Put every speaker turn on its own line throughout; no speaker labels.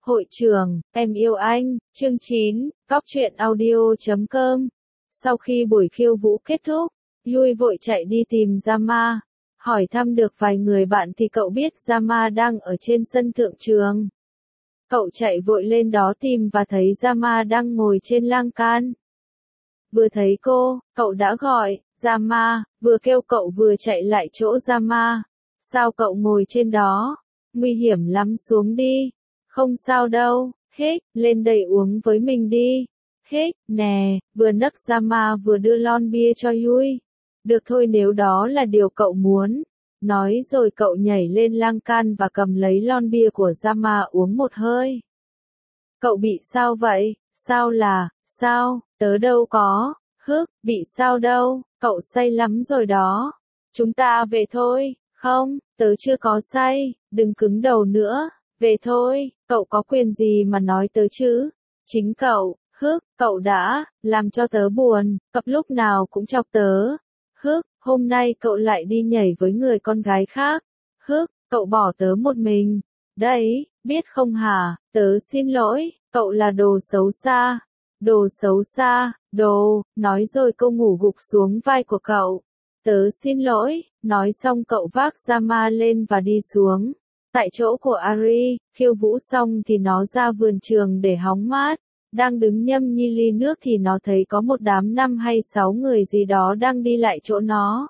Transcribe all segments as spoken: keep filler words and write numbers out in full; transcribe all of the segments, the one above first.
Hội trưởng, em yêu anh, chương chín, cóc truyện audio chấm com. Sau khi buổi khiêu vũ kết thúc, Yui vội chạy đi tìm Yama. Hỏi thăm được vài người bạn thì cậu biết Yama đang ở trên sân thượng trường. Cậu chạy vội lên đó tìm và thấy Yama đang ngồi trên lan can. Vừa thấy cô, cậu đã gọi, Yama, vừa kêu cậu vừa chạy lại chỗ Yama. Sao cậu ngồi trên đó? Nguy hiểm lắm, xuống đi. Không sao đâu, hết, lên đây uống với mình đi. Hết, nè, vừa nấc Yama vừa đưa lon bia cho Yui. Được thôi nếu đó là điều cậu muốn. Nói rồi cậu nhảy lên lan can và cầm lấy lon bia của Yama uống một hơi. Cậu bị sao vậy? Sao là, sao, tớ đâu có, hức, bị sao đâu, cậu say lắm rồi đó. Chúng ta về thôi, không, tớ chưa có say, đừng cứng đầu nữa, về thôi, cậu có quyền gì mà nói tớ chứ? Chính cậu, hức, cậu đã, làm cho tớ buồn, cặp lúc nào cũng chọc tớ. Hức, hôm nay cậu lại đi nhảy với người con gái khác. Hức, cậu bỏ tớ một mình. Đấy, biết không hả, tớ xin lỗi, cậu là đồ xấu xa. Đồ xấu xa, đồ, nói rồi cô ngủ gục xuống vai của cậu. Tớ xin lỗi, nói xong cậu vác Yama lên và đi xuống. Tại chỗ của Ari, khiêu vũ xong thì nó ra vườn trường để hóng mát. Đang đứng nhâm nhi ly nước thì nó thấy có một đám năm hay sáu người gì đó đang đi lại chỗ nó.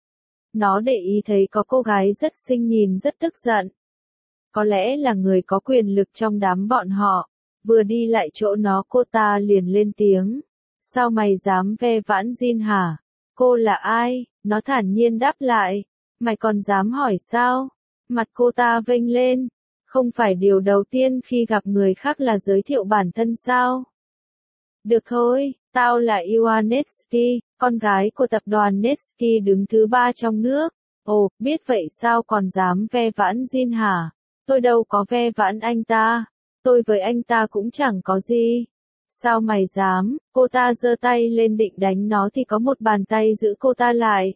Nó để ý thấy có cô gái rất xinh nhìn rất tức giận. Có lẽ là người có quyền lực trong đám bọn họ. Vừa đi lại chỗ nó cô ta liền lên tiếng. Sao mày dám ve vãn Jin hả? Cô là ai? Nó thản nhiên đáp lại. Mày còn dám hỏi sao? Mặt cô ta vênh lên. Không phải điều đầu tiên khi gặp người khác là giới thiệu bản thân sao? Được thôi, tao là Iwa Netsky, con gái của tập đoàn Netsky đứng thứ ba trong nước. Ồ, biết vậy sao còn dám ve vãn Jin hả? Tôi đâu có ve vãn anh ta. Tôi với anh ta cũng chẳng có gì. Sao mày dám? Cô ta giơ tay lên định đánh nó thì có một bàn tay giữ cô ta lại.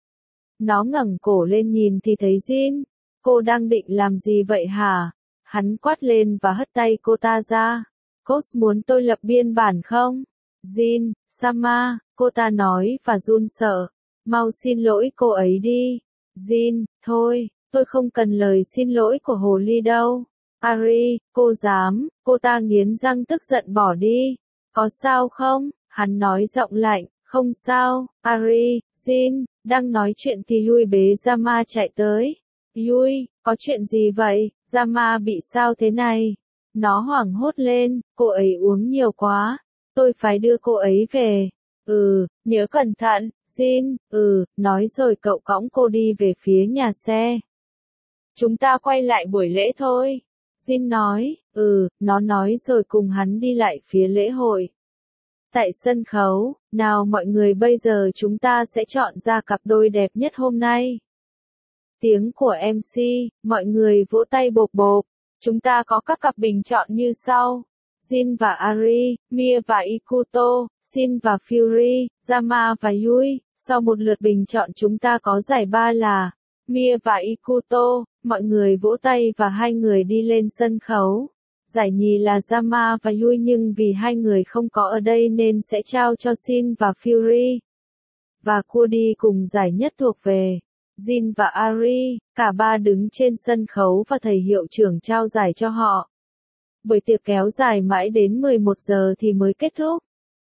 Nó ngẩng cổ lên nhìn thì thấy Jin. Cô đang định làm gì vậy hả? Hắn quát lên và hất tay cô ta ra. Cô muốn tôi lập biên bản không? Jin, Sama, cô ta nói và run sợ. Mau xin lỗi cô ấy đi. Jin, thôi, tôi không cần lời xin lỗi của hồ ly đâu. Ari, cô dám, cô ta nghiến răng tức giận bỏ đi. Có sao không? Hắn nói giọng lạnh, không sao. Ari, Jin, đang nói chuyện thì Yui bế Yama chạy tới. Yui, có chuyện gì vậy? Yama bị sao thế này? Nó hoảng hốt lên, cô ấy uống nhiều quá. Tôi phải đưa cô ấy về. Ừ, nhớ cẩn thận, Jin, ừ, nói rồi cậu cõng cô đi về phía nhà xe. Chúng ta quay lại buổi lễ thôi. Jin nói, ừ, nó nói rồi cùng hắn đi lại phía lễ hội. Tại sân khấu, nào mọi người bây giờ chúng ta sẽ chọn ra cặp đôi đẹp nhất hôm nay. Tiếng của em xê, mọi người vỗ tay bộp bộp. Chúng ta có các cặp bình chọn như sau. Jin và Ari, Mia và Ikuto, Shin và Fury, Yama và Yui. Sau một lượt bình chọn chúng ta có giải ba là Mia và Ikuto, mọi người vỗ tay và hai người đi lên sân khấu. Giải nhì là Yama và Yui nhưng vì hai người không có ở đây nên sẽ trao cho Shin và Fury. Và Cody cùng giải nhất thuộc về Jin và Ari, cả ba đứng trên sân khấu và thầy hiệu trưởng trao giải cho họ. Buổi tiệc kéo dài mãi đến mười một giờ thì mới kết thúc.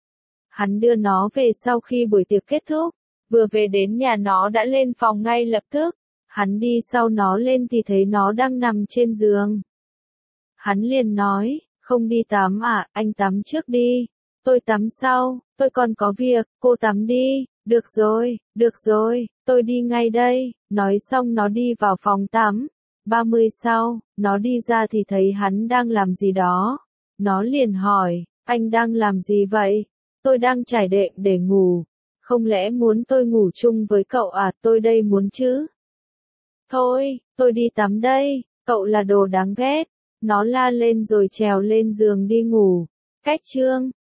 Hắn đưa nó về sau khi buổi tiệc kết thúc. Vừa về đến nhà nó đã lên phòng ngay lập tức. Hắn đi sau nó lên thì thấy nó đang nằm trên giường. Hắn liền nói, không đi tắm à, anh tắm trước đi. Tôi tắm sau, tôi còn có việc, cô tắm đi. Được rồi, được rồi, tôi đi ngay đây. Nói xong nó đi vào phòng tắm. ba mươi sau, nó đi ra thì thấy hắn đang làm gì đó. Nó liền hỏi, anh đang làm gì vậy? Tôi đang trải đệm để ngủ. Không lẽ muốn tôi ngủ chung với cậu à, tôi đây muốn chứ. Thôi, tôi đi tắm đây, cậu là đồ đáng ghét. Nó la lên rồi trèo lên giường đi ngủ. Cách chương